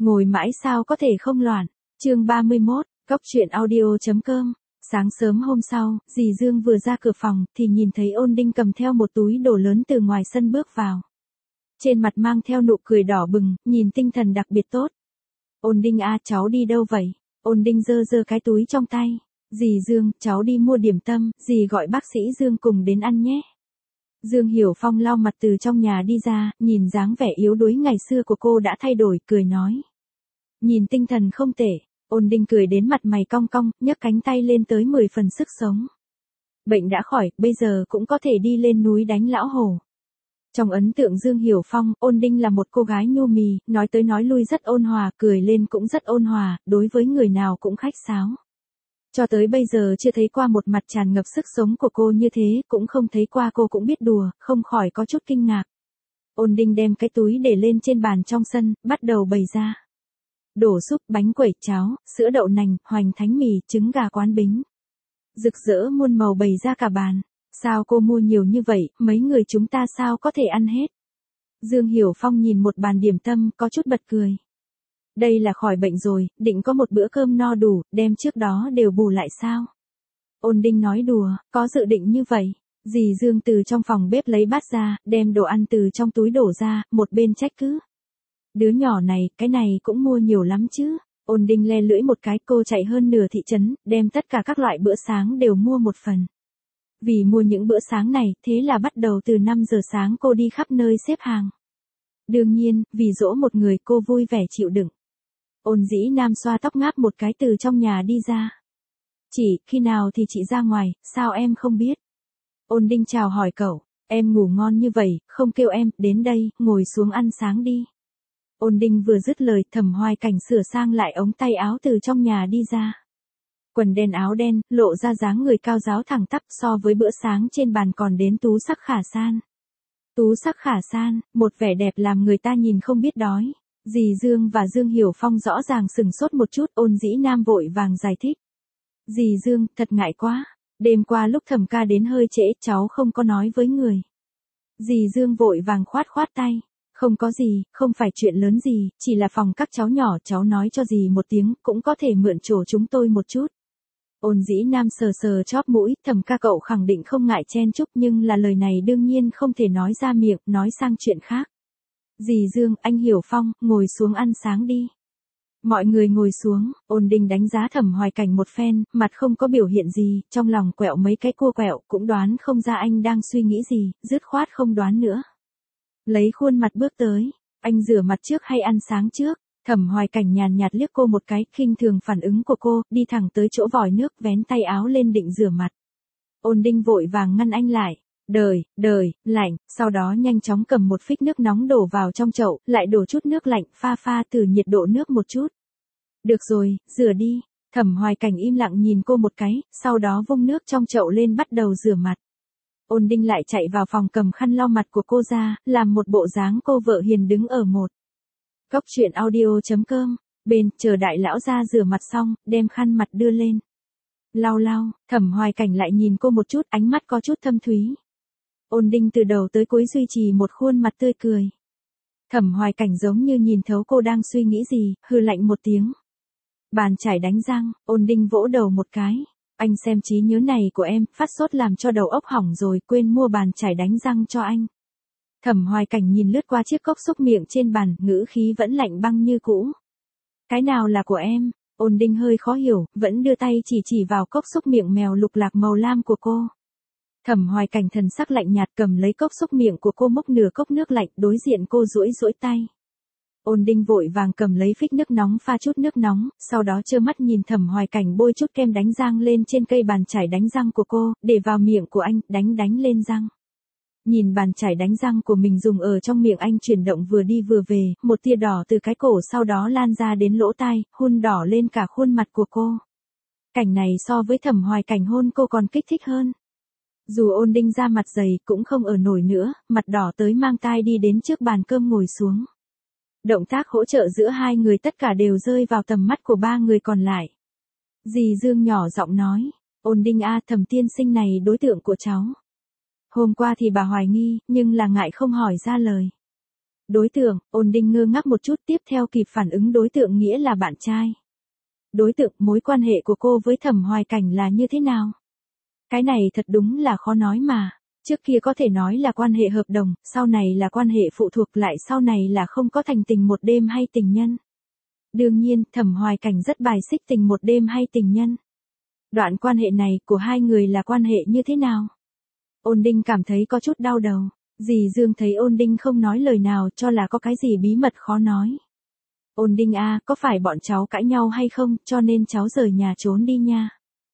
Ngồi mãi sao có thể không loạn. Chương 31, Cốc truyện audio.com. Sáng sớm hôm sau, dì Dương vừa ra cửa phòng thì nhìn thấy Ôn Đinh cầm theo một túi đồ lớn từ ngoài sân bước vào. Trên mặt mang theo nụ cười đỏ bừng, nhìn tinh thần đặc biệt tốt. Ôn Đinh à, cháu đi đâu vậy? Ôn Đinh giơ giơ cái túi trong tay. Dì Dương, cháu đi mua điểm tâm, dì gọi bác sĩ Dương cùng đến ăn nhé. Dương Hiểu Phong lau mặt từ trong nhà đi ra, nhìn dáng vẻ yếu đuối ngày xưa của cô đã thay đổi, cười nói. Nhìn tinh thần không tệ. Ôn Đinh cười đến mặt mày cong cong, nhấc cánh tay lên tới 10 phần sức sống. Bệnh đã khỏi, bây giờ cũng có thể đi lên núi đánh lão hổ. Trong ấn tượng Dương Hiểu Phong, Ôn Đinh là một cô gái nhu mì, nói tới nói lui rất ôn hòa, cười lên cũng rất ôn hòa, đối với người nào cũng khách sáo. Cho tới bây giờ chưa thấy qua một mặt tràn ngập sức sống của cô như thế, cũng không thấy qua cô cũng biết đùa, không khỏi có chút kinh ngạc. Ôn Đinh đem cái túi để lên trên bàn trong sân, bắt đầu bày ra. Đổ súp, bánh quẩy, cháo, sữa đậu nành, hoành thánh mì, trứng gà quán bính. Rực rỡ muôn màu bày ra cả bàn. Sao cô mua nhiều như vậy, mấy người chúng ta sao có thể ăn hết? Dương Hiểu Phong nhìn một bàn điểm tâm, có chút bật cười. Đây là khỏi bệnh rồi, định có một bữa cơm no đủ, đem trước đó đều bù lại sao? Ôn Đinh nói đùa, có dự định như vậy. Dì Dương từ trong phòng bếp lấy bát ra, đem đồ ăn từ trong túi đổ ra, một bên trách cứ. Đứa nhỏ này, cái này cũng mua nhiều lắm chứ. Ôn Đinh le lưỡi một cái, cô chạy hơn nửa thị trấn, đem tất cả các loại bữa sáng đều mua một phần. Vì mua những bữa sáng này, thế là bắt đầu từ 5 giờ sáng cô đi khắp nơi xếp hàng. Đương nhiên, vì dỗ một người cô vui vẻ chịu đựng. Ôn Dĩ Nam xoa tóc ngáp một cái từ trong nhà đi ra. Chị, khi nào thì chị ra ngoài, sao em không biết? Ôn Đinh chào hỏi cậu, em ngủ ngon như vậy, không kêu em, đến đây, ngồi xuống ăn sáng đi. Ôn Đinh vừa dứt lời, Thẩm Hoài Cảnh sửa sang lại ống tay áo từ trong nhà đi ra. Quần đen áo đen, lộ ra dáng người cao ráo thẳng tắp, so với bữa sáng trên bàn còn đến tú sắc khả san. Tú sắc khả san, một vẻ đẹp làm người ta nhìn không biết đói. Dì Dương và Dương Hiểu Phong rõ ràng sừng sốt một chút, Ôn Dĩ Nam vội vàng giải thích. Dì Dương, thật ngại quá. Đêm qua lúc Thẩm ca đến hơi trễ, cháu không có nói với người. Dì Dương vội vàng khoát khoát tay. Không có gì, không phải chuyện lớn gì, chỉ là phòng các cháu nhỏ, cháu nói cho dì một tiếng, cũng có thể mượn chỗ chúng tôi một chút. Ôn Dĩ Nam sờ sờ chóp mũi, Thẩm ca cậu khẳng định không ngại chen chúc, nhưng là lời này đương nhiên không thể nói ra miệng, nói sang chuyện khác. Dì Dương, anh Hiểu Phong, ngồi xuống ăn sáng đi. Mọi người ngồi xuống, Ôn Đinh đánh giá Thẩm Hoài Cảnh một phen, mặt không có biểu hiện gì, trong lòng quẹo mấy cái cua quẹo, cũng đoán không ra anh đang suy nghĩ gì, dứt khoát không đoán nữa. Lấy khuôn mặt bước tới, anh rửa mặt trước hay ăn sáng trước? Thẩm Hoài Cảnh nhàn nhạt liếc cô một cái, khinh thường phản ứng của cô, đi thẳng tới chỗ vòi nước, vén tay áo lên định rửa mặt. Ôn Đinh vội vàng ngăn anh lại. Lạnh, sau đó nhanh chóng cầm một phích nước nóng đổ vào trong chậu, lại đổ chút nước lạnh, pha từ nhiệt độ nước một chút. Được rồi, rửa đi. Thẩm Hoài Cảnh im lặng nhìn cô một cái, sau đó vung nước trong chậu lên bắt đầu rửa mặt. Ôn Đinh lại chạy vào phòng cầm khăn lau mặt của cô ra, làm một bộ dáng cô vợ hiền đứng ở một. Cốc truyện audio.com, bên, chờ đại lão ra rửa mặt xong, đem khăn mặt đưa lên. Lau, Thẩm Hoài Cảnh lại nhìn cô một chút, ánh mắt có chút thâm thúy. Ôn Đinh từ đầu tới cuối duy trì một khuôn mặt tươi cười. Thẩm Hoài Cảnh giống như nhìn thấu cô đang suy nghĩ gì, hừ lạnh một tiếng. Bàn chải đánh răng, Ôn Đinh vỗ đầu một cái. Anh xem trí nhớ này của em, phát sốt làm cho đầu óc hỏng rồi, quên mua bàn chải đánh răng cho anh. Thẩm Hoài Cảnh nhìn lướt qua chiếc cốc xúc miệng trên bàn, ngữ khí vẫn lạnh băng như cũ. Cái nào là của em? Ôn Đinh hơi khó hiểu, vẫn đưa tay chỉ vào cốc xúc miệng mèo lục lạc màu lam của cô. Thẩm Hoài Cảnh thần sắc lạnh nhạt cầm lấy cốc xúc miệng của cô, múc nửa cốc nước lạnh, đối diện cô duỗi tay. Ôn Đinh vội vàng cầm lấy phích nước nóng pha chút nước nóng, sau đó trơ mắt nhìn Thẩm Hoài Cảnh bôi chút kem đánh răng lên trên cây bàn chải đánh răng của cô, để vào miệng của anh, đánh lên răng. Nhìn bàn chải đánh răng của mình dùng ở trong miệng anh chuyển động vừa đi vừa về, một tia đỏ từ cái cổ sau đó lan ra đến lỗ tai, hun đỏ lên cả khuôn mặt của cô. Cảnh này so với Thẩm Hoài Cảnh hôn cô còn kích thích hơn. Dù Ôn Đinh da mặt dày cũng không ở nổi nữa, mặt đỏ tới mang tai đi đến trước bàn cơm ngồi xuống. Động tác hỗ trợ giữa hai người tất cả đều rơi vào tầm mắt của ba người còn lại. Dì Dương nhỏ giọng nói, Ôn Đinh a, Thẩm tiên sinh này đối tượng của cháu. Hôm qua thì bà hoài nghi, nhưng là ngại không hỏi ra lời. Đối tượng, Ôn Đinh ngơ ngác một chút, tiếp theo kịp phản ứng đối tượng nghĩa là bạn trai. Đối tượng, mối quan hệ của cô với Thẩm Hoài Cảnh là như thế nào? Cái này thật đúng là khó nói mà. Trước kia có thể nói là quan hệ hợp đồng, sau này là quan hệ phụ thuộc, lại sau này là không có thành tình một đêm hay tình nhân. Đương nhiên, Thẩm Hoài Cảnh rất bài xích tình một đêm hay tình nhân. Đoạn quan hệ này của hai người là quan hệ như thế nào? Ôn Đinh cảm thấy có chút đau đầu. Dì Dương thấy Ôn Đinh không nói lời nào, cho là có cái gì bí mật khó nói. Ôn Đinh à, có phải bọn cháu cãi nhau hay không, cho nên cháu rời nhà trốn đi nha.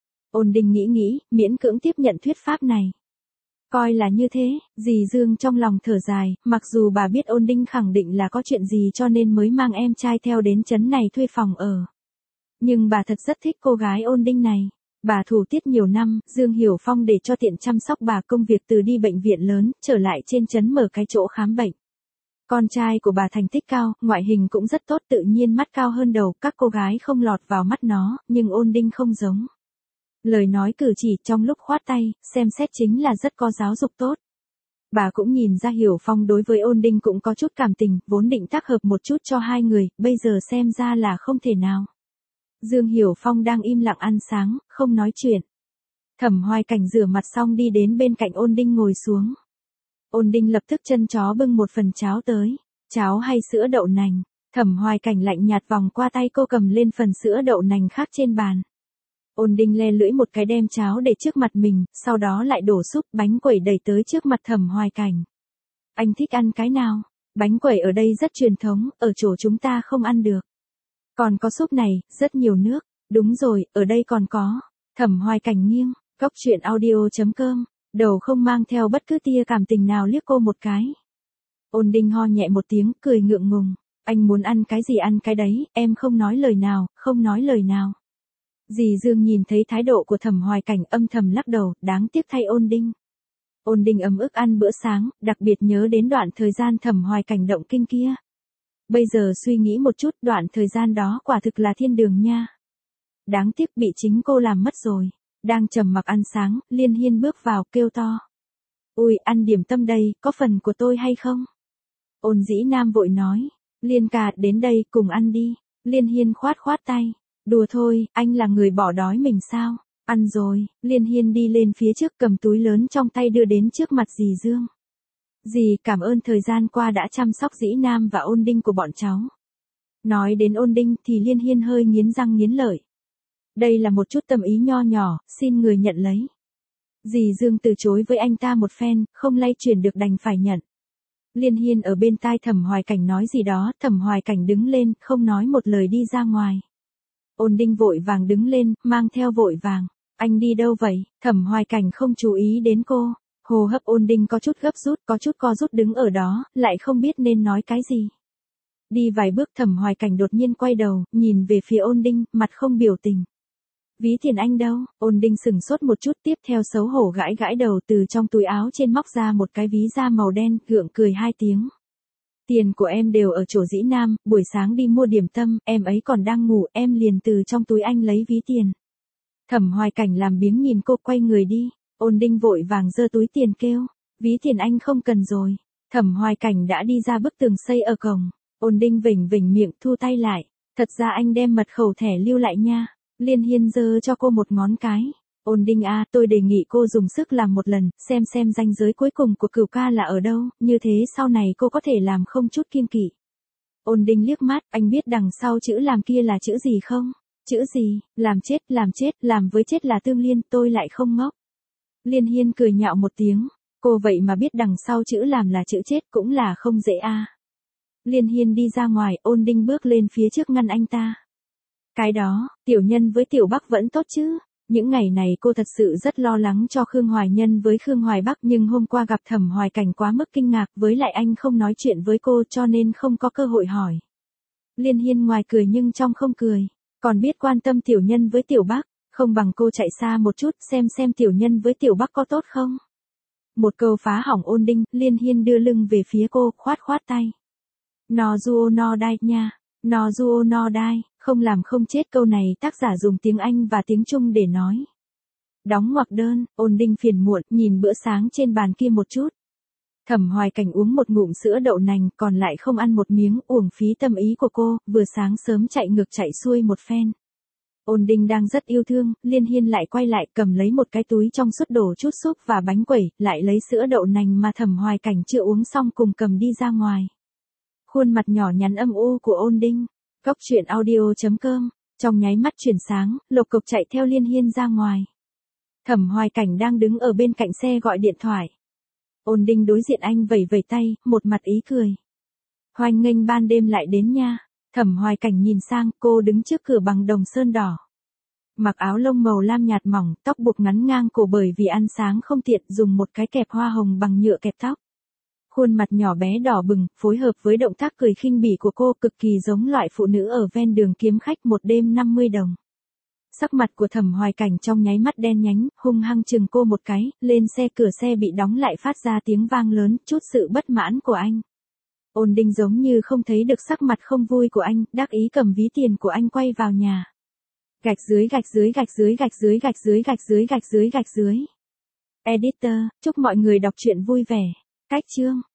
Ôn Đinh nghĩ, miễn cưỡng tiếp nhận thuyết pháp này. Coi là như thế, dì Dương trong lòng thở dài, mặc dù bà biết Ôn Đinh khẳng định là có chuyện gì cho nên mới mang em trai theo đến trấn này thuê phòng ở. Nhưng bà thật rất thích cô gái Ôn Đinh này. Bà thủ tiết nhiều năm, Dương Hiểu Phong để cho tiện chăm sóc bà công việc từ đi bệnh viện lớn, trở lại trên trấn mở cái chỗ khám bệnh. Con trai của bà thành tích cao, ngoại hình cũng rất tốt, tự nhiên mắt cao hơn đầu, các cô gái không lọt vào mắt nó, nhưng Ôn Đinh không giống. Lời nói cử chỉ trong lúc khoát tay, xem xét chính là rất có giáo dục tốt. Bà cũng nhìn ra Hiểu Phong đối với Ôn Đinh cũng có chút cảm tình, vốn định tác hợp một chút cho hai người, bây giờ xem ra là không thể nào. Dương Hiểu Phong đang im lặng ăn sáng, không nói chuyện. Thẩm Hoài Cảnh rửa mặt xong đi đến bên cạnh Ôn Đinh ngồi xuống. Ôn Đinh lập tức chân chó bưng một phần cháo tới. Cháo hay sữa đậu nành? Thẩm Hoài Cảnh lạnh nhạt vòng qua tay cô cầm lên phần sữa đậu nành khác trên bàn. Ôn Đinh le lưỡi một cái đem cháo để trước mặt mình, sau đó lại đổ súp bánh quẩy đẩy tới trước mặt Thẩm Hoài Cảnh. Anh thích ăn cái nào? Bánh quẩy ở đây rất truyền thống, ở chỗ chúng ta không ăn được. Còn có súp này, rất nhiều nước. Đúng rồi, ở đây còn có. Thẩm Hoài Cảnh nghiêng, góc chuyện audio.com, đầu không mang theo bất cứ tia cảm tình nào liếc cô một cái. Ôn Đinh ho nhẹ một tiếng, cười ngượng ngùng. Anh muốn ăn cái gì ăn cái đấy, em không nói lời nào, không nói lời nào. Dì Dương nhìn thấy thái độ của Thẩm Hoài Cảnh âm thầm lắc đầu, đáng tiếc thay Ôn Đinh. Ôn Đinh ấm ức ăn bữa sáng, đặc biệt nhớ đến đoạn thời gian Thẩm Hoài Cảnh động kinh kia. Bây giờ suy nghĩ một chút, đoạn thời gian đó quả thực là thiên đường nha. Đáng tiếc bị chính cô làm mất rồi. Đang trầm mặc ăn sáng, Liên Hiên bước vào, kêu to. Ui, ăn điểm tâm đây, có phần của tôi hay không? Ôn Dĩ Nam vội nói. Liên ca, đến đây, cùng ăn đi. Liên Hiên khoát khoát tay. Đùa thôi, anh là người bỏ đói mình sao? Ăn rồi, Liên Hiên đi lên phía trước cầm túi lớn trong tay đưa đến trước mặt dì Dương. Dì cảm ơn thời gian qua đã chăm sóc Dĩ Nam và Ôn Đinh của bọn cháu. Nói đến Ôn Đinh thì Liên Hiên hơi nghiến răng nghiến lợi. Đây là một chút tâm ý nho nhỏ, xin người nhận lấy. Dì Dương từ chối với anh ta một phen, không lay chuyển được đành phải nhận. Liên Hiên ở bên tai Thẩm Hoài Cảnh nói gì đó, Thẩm Hoài Cảnh đứng lên, không nói một lời đi ra ngoài. Ôn Đinh vội vàng đứng lên, mang theo vội vàng. Anh đi đâu vậy? Thẩm Hoài Cảnh không chú ý đến cô. Hô hấp Ôn Đinh có chút gấp rút, có chút co rút đứng ở đó, lại không biết nên nói cái gì. Đi vài bước Thẩm Hoài Cảnh đột nhiên quay đầu, nhìn về phía Ôn Đinh, mặt không biểu tình. Ví tiền anh đâu? Ôn Đinh sừng sốt một chút, tiếp theo xấu hổ gãi gãi đầu, từ trong túi áo trên móc ra một cái ví da màu đen, gượng cười hai tiếng. Tiền của em đều ở chỗ Dĩ Nam, buổi sáng đi mua điểm tâm, em ấy còn đang ngủ, em liền từ trong túi anh lấy ví tiền. Thẩm Hoài Cảnh làm biếng nhìn cô, quay người đi. Ôn Đinh vội vàng giơ túi tiền kêu. Ví tiền anh không cần rồi. Thẩm Hoài Cảnh đã đi ra bức tường xây ở cổng. Ôn Đinh vểnh vểnh miệng thu tay lại. Thật ra anh đem mật khẩu thẻ lưu lại nha. Liên Hiên giơ cho cô một ngón cái. Ôn Đinh à, tôi đề nghị cô dùng sức làm một lần, xem ranh giới cuối cùng của Cửu ca là ở đâu, như thế sau này cô có thể làm không chút kiêng kỵ. Ôn Đinh liếc mắt, anh biết đằng sau chữ làm kia là chữ gì không? Chữ gì? Làm chết, làm với chết là tương liên, tôi lại không ngốc. Liên Hiên cười nhạo một tiếng, cô vậy mà biết đằng sau chữ làm là chữ chết cũng là không dễ a. Liên Hiên đi ra ngoài, Ôn Đinh bước lên phía trước ngăn anh ta. Cái đó, Tiểu Nhân với Tiểu Bắc vẫn tốt chứ? Những ngày này cô thật sự rất lo lắng cho Khương Hoài Nhân với Khương Hoài Bắc, nhưng hôm qua gặp Thẩm Hoài Cảnh quá mức kinh ngạc, với lại anh không nói chuyện với cô cho nên không có cơ hội hỏi. Liên Hiên ngoài cười nhưng trong không cười, còn biết quan tâm Tiểu Nhân với Tiểu Bắc, không bằng cô chạy xa một chút xem Tiểu Nhân với Tiểu Bắc có tốt không. Một câu phá hỏng Ôn Đinh, Liên Hiên đưa lưng về phía cô, khoát tay. No duo no dai nha. No duo no dai, không làm không chết, câu này tác giả dùng tiếng Anh và tiếng Trung để nói. Đóng ngoặc đơn, Ôn Đinh phiền muộn, nhìn bữa sáng trên bàn kia một chút. Thẩm Hoài Cảnh uống một ngụm sữa đậu nành còn lại không ăn một miếng, uổng phí tâm ý của cô, vừa sáng sớm chạy ngược chạy xuôi một phen. Ôn Đinh đang rất yêu thương, Liên Hiên lại quay lại cầm lấy một cái túi trong suốt đổ chút súp và bánh quẩy, lại lấy sữa đậu nành mà Thẩm Hoài Cảnh chưa uống xong cùng cầm đi ra ngoài. Khuôn mặt nhỏ nhắn âm u của Ôn Đinh. Cốc truyện audio.com. Trong nháy mắt chuyển sáng, lộc cộc chạy theo Liên Hiên ra ngoài. Thẩm Hoài Cảnh đang đứng ở bên cạnh xe gọi điện thoại. Ôn Đinh đối diện anh vẩy vẩy tay, một mặt ý cười. Hoan nghênh ban đêm lại đến nha. Thẩm Hoài Cảnh nhìn sang, cô đứng trước cửa bằng đồng sơn đỏ. Mặc áo lông màu lam nhạt mỏng, tóc buộc ngắn ngang cổ bởi vì ăn sáng không tiện, dùng một cái kẹp hoa hồng bằng nhựa kẹp tóc. Khuôn mặt nhỏ bé đỏ bừng, phối hợp với động tác cười khinh bỉ của cô cực kỳ giống loại phụ nữ ở ven đường kiếm khách một đêm 50 đồng. Sắc mặt của Thẩm Hoài Cảnh trong nháy mắt đen nhánh, hung hăng chừng cô một cái, lên xe, cửa xe bị đóng lại phát ra tiếng vang lớn, chút sự bất mãn của anh. Ôn Đinh giống như không thấy được sắc mặt không vui của anh, đắc ý cầm ví tiền của anh quay vào nhà. Gạch dưới gạch dưới gạch dưới gạch dưới gạch dưới gạch dưới gạch dưới gạch dưới. Editor, chúc mọi người đọc truyện vui vẻ. Cách chương.